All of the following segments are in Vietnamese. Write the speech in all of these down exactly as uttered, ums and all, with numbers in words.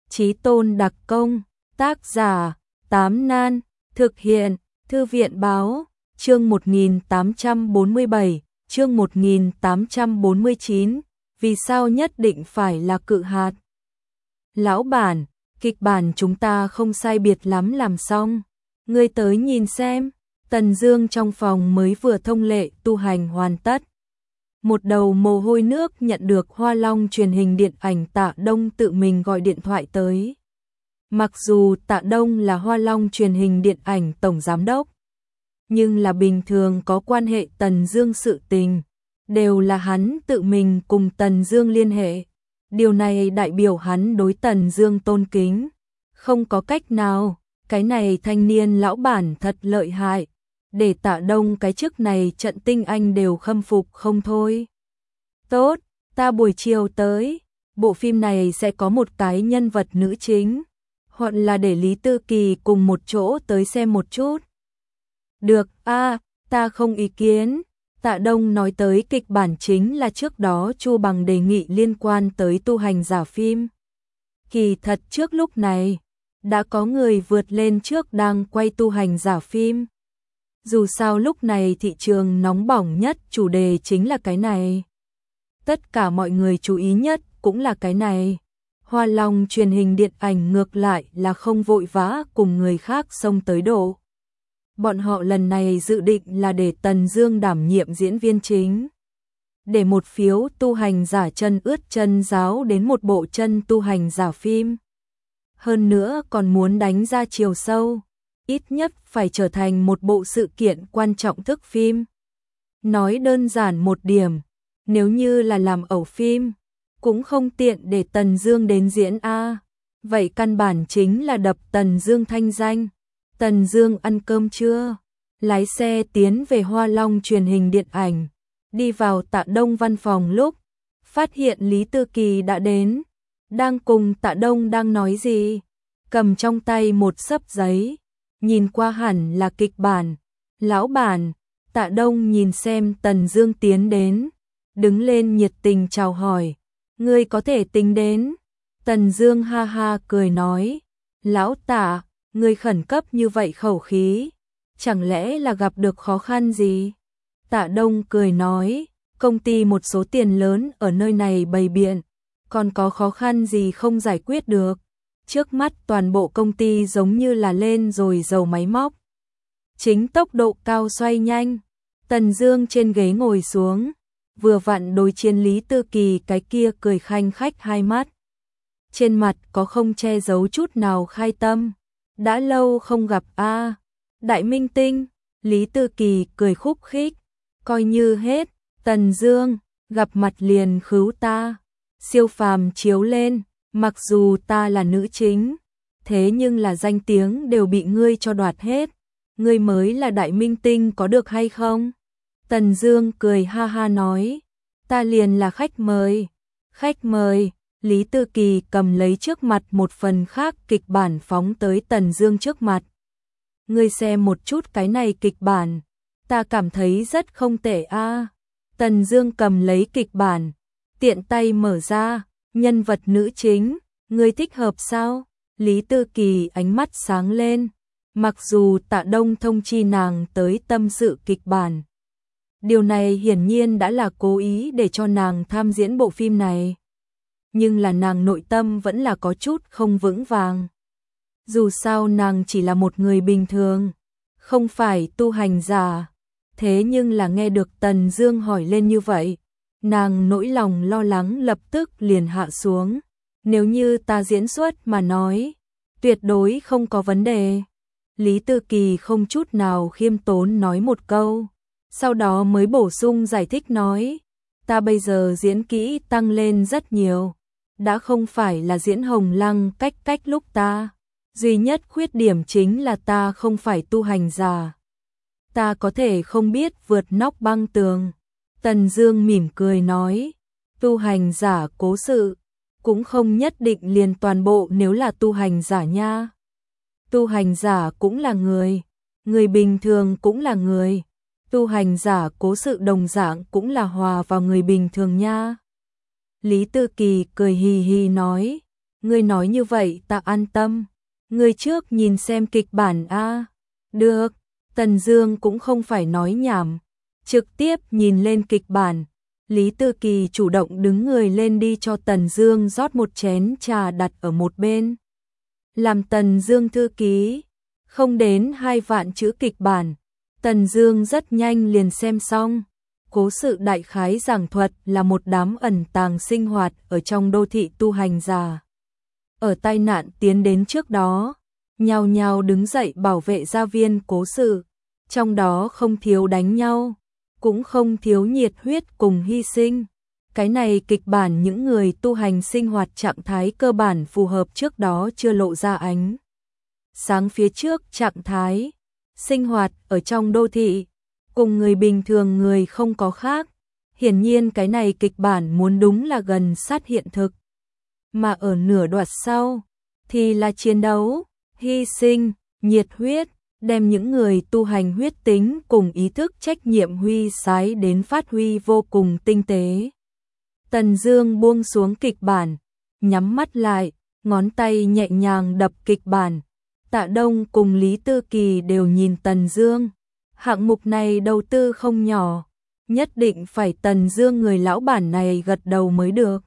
Chí tôn đặc công, tác giả, Tám Nan, thực hiện, Thư viện báo, chương một nghìn tám trăm bốn mươi bảy, chương một nghìn tám trăm bốn mươi chín, vì sao nhất định phải là Cự Hạt? Lão bản, kịch bản chúng ta không sai biệt lắm làm xong, ngươi tới nhìn xem. Tần Dương trong phòng mới vừa thông lệ tu hành hoàn tất. Một đầu mồ hôi nước nhận được Hoa Long truyền hình điện ảnh Tạ Đông tự mình gọi điện thoại tới. Mặc dù Tạ Đông là Hoa Long truyền hình điện ảnh tổng giám đốc, nhưng là bình thường có quan hệ Tần Dương sự tình, đều là hắn tự mình cùng Tần Dương liên hệ. Điều này đại biểu hắn đối Tần Dương tôn kính. Không có cách nào, cái này thanh niên lão bản thật lợi hại. Để Tạ Đông cái chức này trận tinh anh đều khâm phục không thôi. Tốt, ta buổi chiều tới. Bộ phim này sẽ có một cái nhân vật nữ chính, hoặc là để Lý Tư Kỳ cùng một chỗ tới xem một chút. Được, a, à, ta không ý kiến. Tạ Đông nói tới kịch bản chính là trước đó Chu Bằng đề nghị liên quan tới tu hành giả phim. Kỳ thật trước lúc này, đã có người vượt lên trước đang quay tu hành giả phim. Dù sao lúc này thị trường nóng bỏng nhất chủ đề chính là cái này. Tất cả mọi người chú ý nhất cũng là cái này. Hoa Long truyền hình điện ảnh ngược lại là không vội vã cùng người khác xông tới độ. Bọn họ lần này dự định là để Tần Dương đảm nhiệm diễn viên chính. Để một phiếu tu hành giả chân ướt chân giáo đến một bộ chân tu hành giả phim. Hơn nữa còn muốn đánh ra chiều sâu. Ít nhất phải trở thành một bộ sự kiện quan trọng thức phim. Nói đơn giản một điểm, nếu như là làm ẩu phim, cũng không tiện để Tần Dương đến diễn a. Vậy căn bản chính là đập Tần Dương thanh danh. Tần Dương ăn cơm chưa? Lái xe tiến về Hoa Long truyền hình điện ảnh, đi vào Tạ Đông văn phòng lúc, phát hiện Lý Tư Kỳ đã đến, đang cùng Tạ Đông đang nói gì, cầm trong tay một xấp giấy. Nhìn qua hẳn là kịch bản. Lão bản, Tạ Đông nhìn xem Tần Dương tiến đến, đứng lên nhiệt tình chào hỏi. Ngươi có thể tính đến. Tần Dương ha ha cười nói. Lão Tạ, ngươi khẩn cấp như vậy khẩu khí. Chẳng lẽ là gặp được khó khăn gì? Tạ Đông cười nói. Công ty một số tiền lớn ở nơi này bày biện. Còn có khó khăn gì không giải quyết được? Trước mắt toàn bộ công ty giống như là lên rồi dầu máy móc. Chính tốc độ cao xoay nhanh. Tần Dương trên ghế ngồi xuống, vừa vặn đối chiến Lý Tư Kỳ cái kia cười khanh khách hai mắt. Trên mặt có không che giấu chút nào khai tâm. Đã lâu không gặp a, à. Đại minh tinh. Lý Tư Kỳ cười khúc khích. Coi như hết, Tần Dương, gặp mặt liền khứu ta. Siêu phàm chiếu lên. Mặc dù ta là nữ chính, thế nhưng là danh tiếng đều bị ngươi cho đoạt hết. Ngươi mới là đại minh tinh có được hay không? Tần Dương cười ha ha nói. Ta liền là khách mời. Khách mời. Lý Tư Kỳ cầm lấy trước mặt một phần khác kịch bản phóng tới Tần Dương trước mặt. Ngươi xem một chút cái này kịch bản. Ta cảm thấy rất không tệ a. À. Tần Dương cầm lấy kịch bản, tiện tay mở ra. Nhân vật nữ chính, ngươi thích hợp sao? Lý Tư Kỳ ánh mắt sáng lên. Mặc dù Tạ Đông thông chi nàng tới tâm sự kịch bản, điều này hiển nhiên đã là cố ý để cho nàng tham diễn bộ phim này. Nhưng là nàng nội tâm vẫn là có chút không vững vàng. Dù sao nàng chỉ là một người bình thường, không phải tu hành giả. Thế nhưng là nghe được Tần Dương hỏi lên như vậy, nàng nỗi lòng lo lắng lập tức liền hạ xuống. Nếu như ta diễn xuất mà nói, tuyệt đối không có vấn đề. Lý Tư Kỳ không chút nào khiêm tốn nói một câu, sau đó mới bổ sung giải thích nói, ta bây giờ diễn kỹ tăng lên rất nhiều, đã không phải là diễn Hồng Lăng cách cách lúc ta. Duy nhất khuyết điểm chính là ta không phải tu hành giả. Ta có thể không biết vượt nóc băng tường. Tần Dương mỉm cười nói, tu hành giả cố sự, cũng không nhất định liền toàn bộ nếu là tu hành giả nha. Tu hành giả cũng là người, người bình thường cũng là người. Tu hành giả cố sự đồng dạng cũng là hòa vào người bình thường nha. Lý Tư Kỳ cười hì hì nói, Ngươi nói như vậy ta an tâm. Ngươi trước nhìn xem kịch bản a. Được, Tần Dương cũng không phải nói nhảm, trực tiếp nhìn lên kịch bản. Lý Tư Kỳ chủ động đứng người lên đi cho Tần Dương rót một chén trà đặt ở một bên. Làm Tần Dương thư ký, không đến hai vạn chữ kịch bản, Tần Dương rất nhanh liền xem xong. Cố sự đại khái giảng thuật là một đám ẩn tàng sinh hoạt ở trong đô thị tu hành giả. Ở tai nạn tiến đến trước đó, nhao nhao đứng dậy bảo vệ gia viên cố sự, trong đó không thiếu đánh nhau, cũng không thiếu nhiệt huyết cùng hy sinh. Cái này kịch bản những người tu hành sinh hoạt trạng thái cơ bản phù hợp trước đó chưa lộ ra ánh sáng phía trước trạng thái, sinh hoạt ở trong đô thị, cùng người bình thường người không có khác. Hiển nhiên cái này kịch bản muốn đúng là gần sát hiện thực. Mà ở nửa đoạn sau, thì là chiến đấu, hy sinh, nhiệt huyết, đem những người tu hành huyết tính cùng ý thức trách nhiệm huy sái đến phát huy vô cùng tinh tế. Tần Dương buông xuống kịch bản, nhắm mắt lại, ngón tay nhẹ nhàng đập kịch bản. Tạ Đông cùng Lý Tư Kỳ đều nhìn Tần Dương. Hạng mục này đầu tư không nhỏ, nhất định phải Tần Dương người lão bản này gật đầu mới được.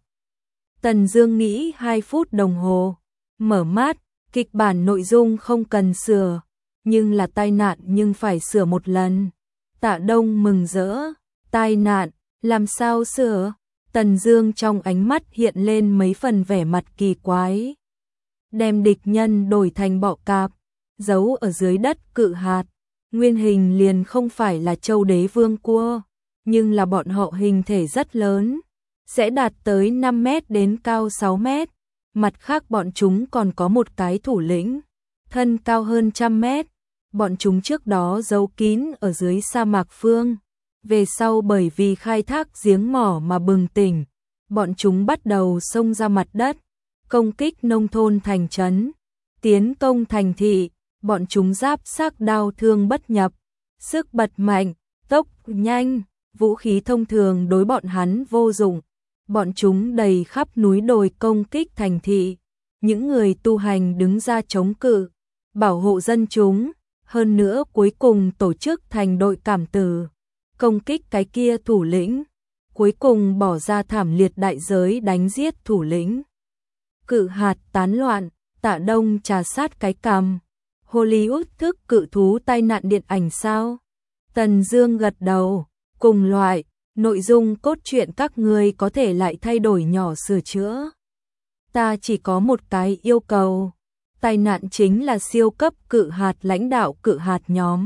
Tần Dương nghĩ hai phút đồng hồ, mở mắt, kịch bản nội dung không cần sửa, nhưng là tai nạn nhưng phải sửa một lần. Tạ Đông mừng rỡ, tai nạn, làm sao sửa? Tần Dương trong ánh mắt hiện lên mấy phần vẻ mặt kỳ quái. Đem địch nhân đổi thành bọ cạp, giấu ở dưới đất cự hạt, nguyên hình liền không phải là Châu Đế Vương cua, nhưng là bọn họ hình thể rất lớn, sẽ đạt tới năm mét đến cao sáu mét. Mặt khác bọn chúng còn có một cái thủ lĩnh, thân cao hơn trăm mét. Bọn chúng trước đó giấu kín ở dưới sa mạc phương, về sau bởi vì khai thác giếng mỏ mà bừng tỉnh, bọn chúng bắt đầu xông ra mặt đất, công kích nông thôn thành trấn, tiến công thành thị. Bọn chúng giáp xác đao thương bất nhập, sức bật mạnh, tốc nhanh, vũ khí thông thường đối bọn hắn vô dụng. Bọn chúng đầy khắp núi đồi công kích thành thị, những người tu hành đứng ra chống cự, bảo hộ dân chúng, hơn nữa cuối cùng tổ chức thành đội cảm tử, công kích cái kia thủ lĩnh, cuối cùng bỏ ra thảm liệt đại giới đánh giết thủ lĩnh. Cự hạt tán loạn, Tạ Đông trà sát cái cằm. Hollywood thức cự thú tai nạn điện ảnh sao? Tần Dương gật đầu, cùng loại, nội dung cốt truyện các ngươi có thể lại thay đổi nhỏ sửa chữa. Ta chỉ có một cái yêu cầu, tai nạn chính là siêu cấp cự hạt lãnh đạo cự hạt nhóm.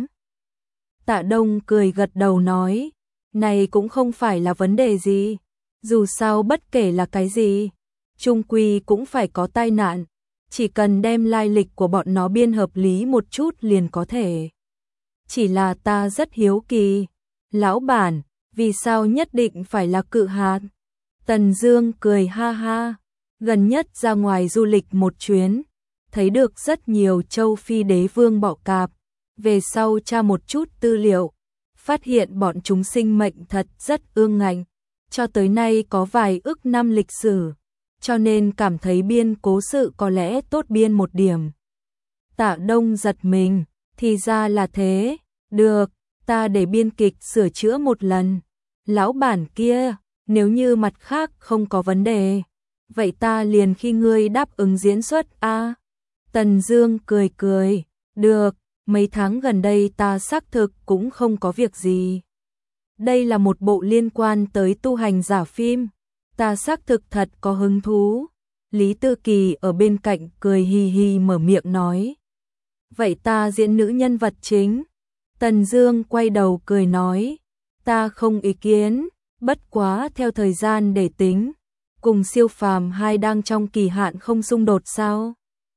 Tạ Đông cười gật đầu nói, này cũng không phải là vấn đề gì, dù sao bất kể là cái gì, chung quy cũng phải có tai nạn. Chỉ cần đem lai lịch của bọn nó biên hợp lý một chút liền có thể. Chỉ là ta rất hiếu kỳ, lão bản, vì sao nhất định phải là cự hạt? Tần Dương cười ha ha, gần nhất ra ngoài du lịch một chuyến, thấy được rất nhiều châu Phi đế vương bọ cạp, về sau tra một chút tư liệu, phát hiện bọn chúng sinh mệnh thật rất ương ngạnh, cho tới nay có vài ức năm lịch sử. Cho nên cảm thấy biên cố sự có lẽ tốt biên một điểm. Tạ Đông giật mình, thì ra là thế, được, ta để biên kịch sửa chữa một lần. Lão bản kia, nếu như mặt khác không có vấn đề, vậy ta liền khi ngươi đáp ứng diễn xuất a. À? Tần Dương cười cười, được, mấy tháng gần đây ta xác thực cũng không có việc gì. Đây là một bộ liên quan tới tu hành giả phim. Ta xác thực thật có hứng thú. Lý Tư Kỳ ở bên cạnh cười hì hì mở miệng nói. Vậy ta diễn nữ nhân vật chính. Tần Dương quay đầu cười nói. Ta không ý kiến, bất quá theo thời gian để tính. Cùng siêu phàm hai đang trong kỳ hạn không xung đột sao?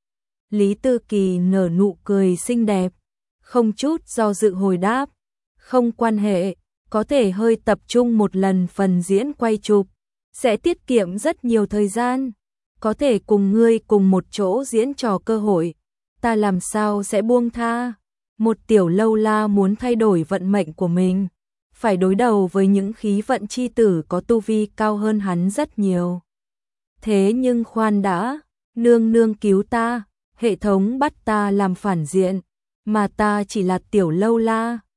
Lý Tư Kỳ nở nụ cười xinh đẹp, không chút do dự hồi đáp. Không quan hệ, có thể hơi tập trung một lần phần diễn quay chụp. Sẽ tiết kiệm rất nhiều thời gian, có thể cùng ngươi cùng một chỗ diễn trò cơ hội, ta làm sao sẽ buông tha. Một tiểu lâu la muốn thay đổi vận mệnh của mình, phải đối đầu với những khí vận chi tử có tu vi cao hơn hắn rất nhiều. Thế nhưng khoan đã, Nương nương cứu ta, hệ thống bắt ta làm phản diện, mà ta chỉ là tiểu lâu la.